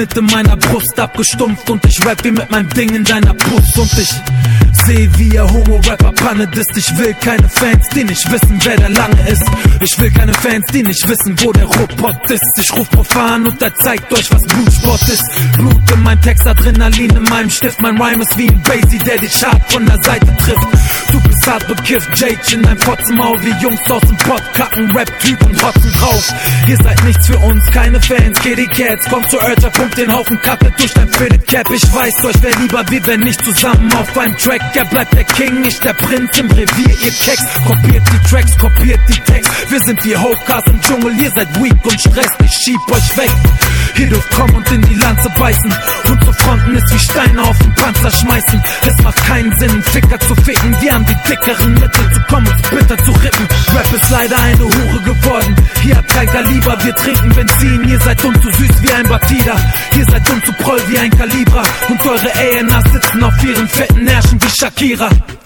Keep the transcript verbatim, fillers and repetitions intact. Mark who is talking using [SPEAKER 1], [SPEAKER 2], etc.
[SPEAKER 1] Schnitt in meiner Brust abgestumpft und ich rap wie mit meinem Ding in deiner Brust. Und ich seh, wie ihr Homo-Rapper Panne disst. Ich will keine Fans, die nicht wissen, wer der Lange ist. Ich will keine Fans, die nicht wissen, wo der Robot ist. Ich ruf profan und er zeigt euch, was Blutsport ist. Blut in mein Text, Adrenalin in meinem Stift. Mein Rhyme ist wie ein Basie, der dich hart von der Seite trifft. Du bist hart bekifft, Jage in dein Fotzenmaul. Wie Jungs aus dem Pott kacken, Rap-Typ und rotzen drauf. Ihr seid nichts für uns, keine Fans, Kitty Cats. Kommt zu Urger, pumpt den Haufen Kappe durch dein Fitted Cap. Ich weiß, euch wär lieber, wir wären nicht zusammen auf einem Track. Er bleibt der King, ich der Prinz im Revier, ihr Keks. Kopiert die Tracks, kopiert die Text. Wir sind wie Hokers im Dschungel, ihr seid weak und stresst. Ich schieb euch weg. Ihr dürft kommen und in die Lanze beißen. Und zu fronten ist wie Steine auf den Panzer schmeißen. Es macht keinen Sinn, einen Ficker zu ficken. Wir haben die dickeren Mittel zu kommen, uns bitter zu rippen. Rap ist leider eine Hure geworden. Ihr habt kein Kaliber, wir trinken Benzin. Ihr seid dumm zu süß wie ein Batida. Ihr seid dumm zu proll wie ein Kalibra. Und eure A N As sitzen auf ihren fetten Herrschen wie Shakira.